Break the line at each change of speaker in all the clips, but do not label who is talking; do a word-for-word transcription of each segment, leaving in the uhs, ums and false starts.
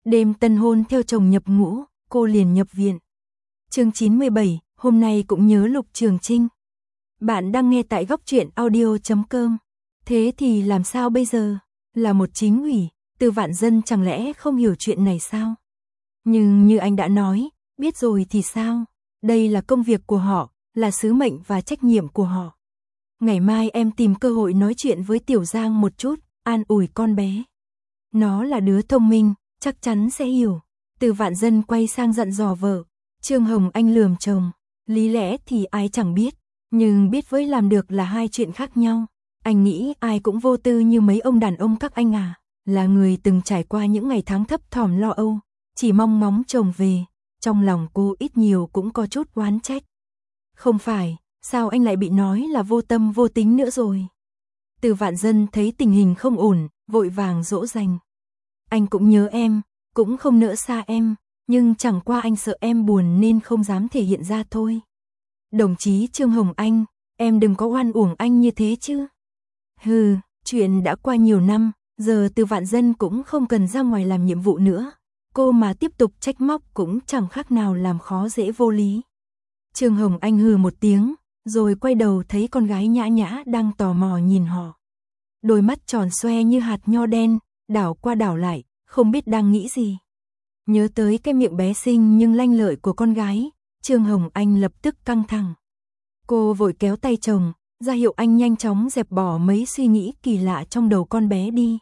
Đêm tân hôn theo chồng nhập ngũ, cô liền nhập viện. Chương chín mươi bảy, hôm nay cũng nhớ Lục Trường Trinh. Bạn đang nghe tại góc truyện audio chấm com. Thế thì làm sao bây giờ? Là một chính ủy, Từ Vạn Dân chẳng lẽ không hiểu chuyện này sao? Nhưng như anh đã nói, biết rồi thì sao? Đây là công việc của họ, là sứ mệnh và trách nhiệm của họ. Ngày mai em tìm cơ hội nói chuyện với Tiểu Giang một chút, an ủi con bé. Nó là đứa thông minh, chắc chắn sẽ hiểu. Từ Vạn Dân quay sang dặn dò vợ. Trương Hồng Anh lườm chồng. Lý lẽ thì ai chẳng biết, nhưng biết với làm được là hai chuyện khác nhau. Anh nghĩ ai cũng vô tư như mấy ông đàn ông các anh à. Là người từng trải qua những ngày tháng thấp thỏm lo âu, chỉ mong ngóng chồng về. Trong lòng cô ít nhiều cũng có chút oán trách. Không phải, sao anh lại bị nói là vô tâm vô tính nữa rồi? Từ Vạn Dân thấy tình hình không ổn, vội vàng dỗ dành. Anh cũng nhớ em, cũng không nỡ xa em, nhưng chẳng qua anh sợ em buồn nên không dám thể hiện ra thôi. Đồng chí Trương Hồng Anh, em đừng có oan uổng anh như thế chứ. Hừ, chuyện đã qua nhiều năm, giờ Từ Vạn Dân cũng không cần ra ngoài làm nhiệm vụ nữa. Cô mà tiếp tục trách móc cũng chẳng khác nào làm khó dễ vô lý. Trương Hồng Anh hừ một tiếng, rồi quay đầu thấy con gái Nhã Nhã đang tò mò nhìn họ. Đôi mắt tròn xoe như hạt nho đen, đảo qua đảo lại, không biết đang nghĩ gì. Nhớ tới cái miệng bé xinh nhưng lanh lợi của con gái, Trương Hồng Anh lập tức căng thẳng. Cô vội kéo tay chồng, ra hiệu anh nhanh chóng dẹp bỏ mấy suy nghĩ kỳ lạ trong đầu con bé đi.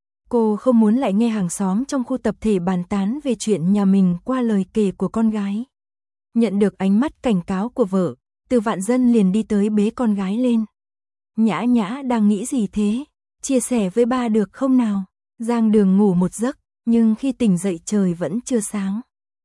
Cô không muốn lại nghe hàng xóm trong khu tập thể bàn tán về chuyện nhà mình qua lời kể của con gái. Nhận được ánh mắt cảnh cáo của vợ, Từ Vạn Dân liền đi tới bế con gái lên. Nhã Nhã đang nghĩ gì thế? Chia sẻ với ba được không nào? Giang Đường ngủ một giấc, nhưng khi tỉnh dậy trời vẫn chưa sáng.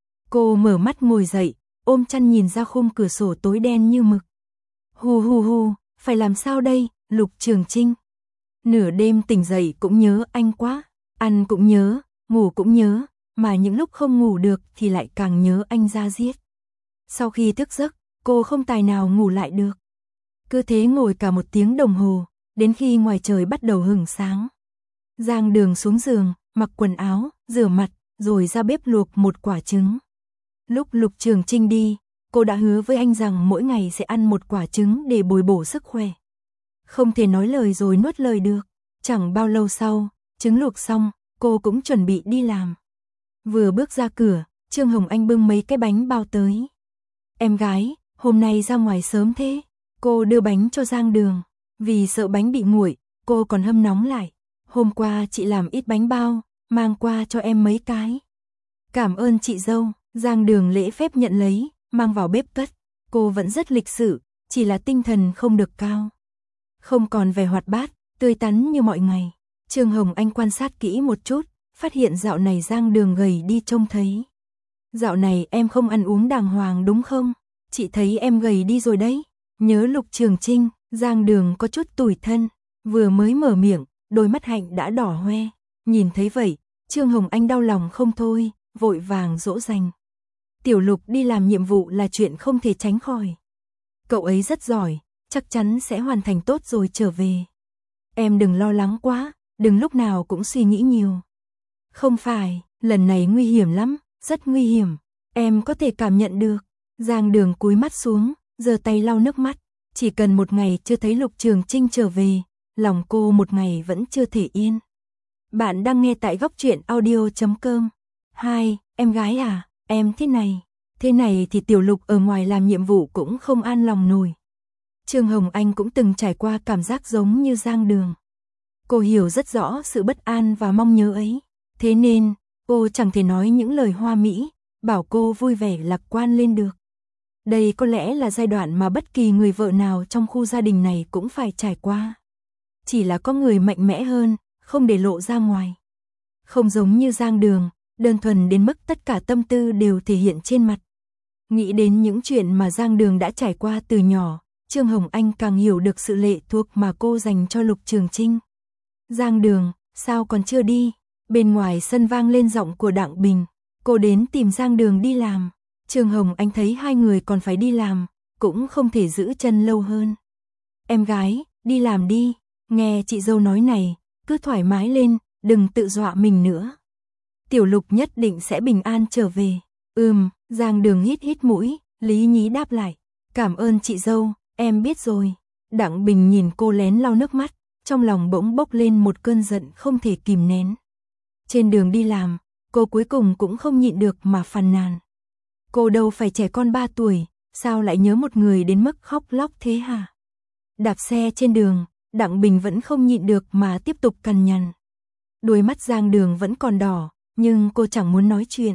Cô mở mắt ngồi dậy, ôm chăn nhìn ra khung cửa sổ tối đen như mực. Hu hu hu, phải làm sao đây, Lục Trường Trinh? Nửa đêm tỉnh dậy cũng nhớ anh quá, ăn cũng nhớ, ngủ cũng nhớ, mà những lúc không ngủ được thì lại càng nhớ anh ra giết. Sau khi thức giấc, cô không tài nào ngủ lại được. Cứ thế ngồi cả một tiếng đồng hồ, đến khi ngoài trời bắt đầu hửng sáng. Giang Đường xuống giường, mặc quần áo, rửa mặt, rồi ra bếp luộc một quả trứng. Lúc Lục Trường Trinh đi, cô đã hứa với anh rằng mỗi ngày sẽ ăn một quả trứng để bồi bổ sức khỏe. Không thể nói lời rồi nuốt lời được. Chẳng bao lâu sau, trứng luộc xong, cô cũng chuẩn bị đi làm. Vừa bước ra cửa, Trương Hồng Anh bưng mấy cái bánh bao tới. Em gái, hôm nay ra ngoài sớm thế. Cô đưa bánh cho Giang Đường. Vì sợ bánh bị nguội, cô còn hâm nóng lại. Hôm qua chị làm ít bánh bao, mang qua cho em mấy cái. Cảm ơn chị dâu. Giang Đường lễ phép nhận lấy, mang vào bếp cất. Cô vẫn rất lịch sự, chỉ là tinh thần không được cao. Không còn vẻ hoạt bát, tươi tắn như mọi ngày. Trương Hồng Anh quan sát kỹ một chút, phát hiện dạo này Giang Đường gầy đi trông thấy. Dạo này em không ăn uống đàng hoàng đúng không? Chị thấy em gầy đi rồi đấy. Nhớ Lục Trường Trinh, Giang Đường có chút tủi thân. Vừa mới mở miệng, đôi mắt hạnh đã đỏ hoe. Nhìn thấy vậy, Trương Hồng Anh đau lòng không thôi, vội vàng dỗ dành. Tiểu Lục đi làm nhiệm vụ là chuyện không thể tránh khỏi. Cậu ấy rất giỏi, chắc chắn sẽ hoàn thành tốt rồi trở về. Em đừng lo lắng quá, đừng lúc nào cũng suy nghĩ nhiều. Không phải, lần này nguy hiểm lắm, rất nguy hiểm. Em có thể cảm nhận được. Giang Đường cúi mắt xuống, giơ tay lau nước mắt. Chỉ cần một ngày chưa thấy Lục Trường Trinh trở về, lòng cô một ngày vẫn chưa thể yên. Bạn đang nghe tại góc truyện audio chấm com. Hai, em gái à, em thế này. Thế này thì Tiểu Lục ở ngoài làm nhiệm vụ cũng không an lòng nổi. Trương Hồng Anh cũng từng trải qua cảm giác giống như Giang Đường. Cô hiểu rất rõ sự bất an và mong nhớ ấy. Thế nên, cô chẳng thể nói những lời hoa mỹ, bảo cô vui vẻ lạc quan lên được. Đây có lẽ là giai đoạn mà bất kỳ người vợ nào trong khu gia đình này cũng phải trải qua. Chỉ là có người mạnh mẽ hơn, không để lộ ra ngoài. Không giống như Giang Đường, đơn thuần đến mức tất cả tâm tư đều thể hiện trên mặt. Nghĩ đến những chuyện mà Giang Đường đã trải qua từ nhỏ, Trương Hồng Anh càng hiểu được sự lệ thuộc mà cô dành cho Lục Trường Trinh. Giang Đường, sao còn chưa đi? Bên ngoài sân vang lên giọng của Đặng Bình. Cô đến tìm Giang Đường đi làm. Trương Hồng Anh thấy hai người còn phải đi làm, cũng không thể giữ chân lâu hơn. Em gái, đi làm đi. Nghe chị dâu nói này, cứ thoải mái lên, đừng tự dọa mình nữa. Tiểu Lục nhất định sẽ bình an trở về. Ừm, Giang Đường hít hít mũi, lý nhí đáp lại. Cảm ơn chị dâu, em biết rồi. Đặng Bình nhìn cô lén lau nước mắt, trong lòng bỗng bốc lên một cơn giận không thể kìm nén. Trên đường đi làm, cô cuối cùng cũng không nhịn được mà phàn nàn. Cô đâu phải trẻ con ba tuổi, sao lại nhớ một người đến mức khóc lóc thế hả? Đạp xe trên đường, Đặng Bình vẫn không nhịn được mà tiếp tục cằn nhằn. Đôi mắt Giang Đường vẫn còn đỏ, nhưng cô chẳng muốn nói chuyện.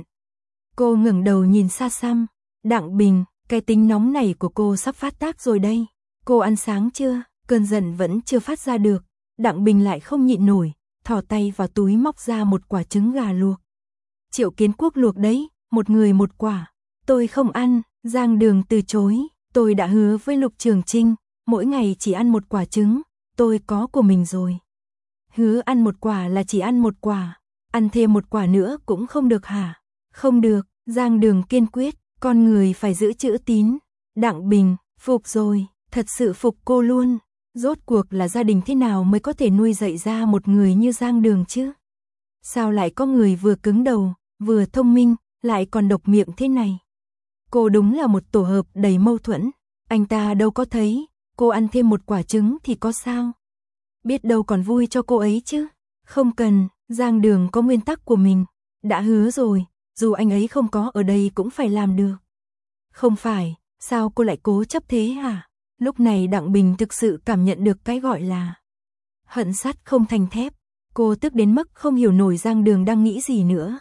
Cô ngẩng đầu nhìn xa xăm. Đặng Bình, cái tính nóng này của cô sắp phát tác rồi đây. Cô ăn sáng chưa? Cơn giận vẫn chưa phát ra được. Đặng Bình lại không nhịn nổi, thò tay vào túi móc ra một quả trứng gà luộc. Triệu Kiến Quốc luộc đấy, một người một quả. Tôi không ăn. Giang Đường từ chối. Tôi đã hứa với Lục Trường Trinh, mỗi ngày chỉ ăn một quả trứng. Tôi có của mình rồi. Hứa ăn một quả là chỉ ăn một quả. Ăn thêm một quả nữa cũng không được hả? Không được. Giang Đường kiên quyết. Con người phải giữ chữ tín. Đặng Bình, phục rồi. Thật sự phục cô luôn. Rốt cuộc là gia đình thế nào mới có thể nuôi dạy ra một người như Giang Đường chứ? Sao lại có người vừa cứng đầu, vừa thông minh, lại còn độc miệng thế này? Cô đúng là một tổ hợp đầy mâu thuẫn. Anh ta đâu có thấy, cô ăn thêm một quả trứng thì có sao? Biết đâu còn vui cho cô ấy chứ. Không cần, Giang Đường có nguyên tắc của mình. Đã hứa rồi, dù anh ấy không có ở đây cũng phải làm được. Không phải, sao cô lại cố chấp thế hả? Lúc này Đặng Bình thực sự cảm nhận được cái gọi là hận sắt không thành thép. Cô tức đến mức không hiểu nổi Giang Đường đang nghĩ gì nữa.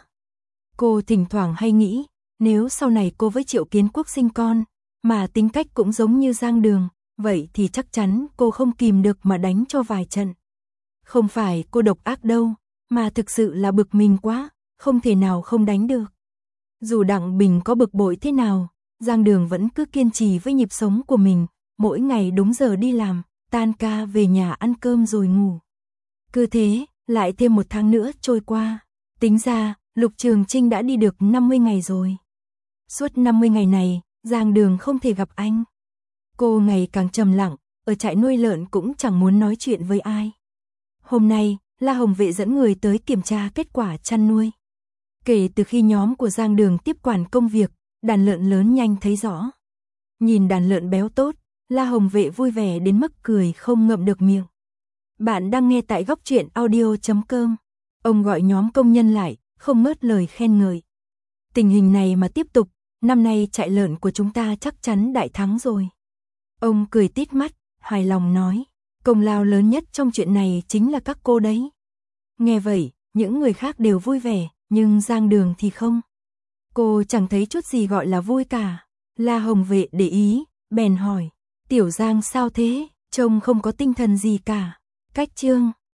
Cô thỉnh thoảng hay nghĩ, nếu sau này cô với Triệu Kiến Quốc sinh con, mà tính cách cũng giống như Giang Đường, vậy thì chắc chắn cô không kìm được mà đánh cho vài trận. Không phải cô độc ác đâu, mà thực sự là bực mình quá, không thể nào không đánh được. Dù Đặng Bình có bực bội thế nào, Giang Đường vẫn cứ kiên trì với nhịp sống của mình, mỗi ngày đúng giờ đi làm, tan ca về nhà ăn cơm rồi ngủ. Cứ thế, lại thêm một tháng nữa trôi qua. Tính ra, Lục Trường Trinh đã đi được năm mươi ngày rồi. Suốt năm mươi ngày này, Giang Đường không thể gặp anh. Cô ngày càng trầm lặng, ở trại nuôi lợn cũng chẳng muốn nói chuyện với ai. Hôm nay, La Hồng Vệ dẫn người tới kiểm tra kết quả chăn nuôi. Kể từ khi nhóm của Giang Đường tiếp quản công việc, đàn lợn lớn nhanh thấy rõ. Nhìn đàn lợn béo tốt, La Hồng Vệ vui vẻ đến mức cười không ngậm được miệng. Bạn đang nghe tại góc truyện audio chấm com. Ông gọi nhóm công nhân lại, không ngớt lời khen ngợi. Tình hình này mà tiếp tục, năm nay trại lợn của chúng ta chắc chắn đại thắng rồi. Ông cười tít mắt, hài lòng nói, công lao lớn nhất trong chuyện này chính là các cô đấy. Nghe vậy, những người khác đều vui vẻ, nhưng Giang Đường thì không. Cô chẳng thấy chút gì gọi là vui cả. La Hồng Vệ để ý, bèn hỏi, Tiểu Giang sao thế, trông không có tinh thần gì cả. Cách chương,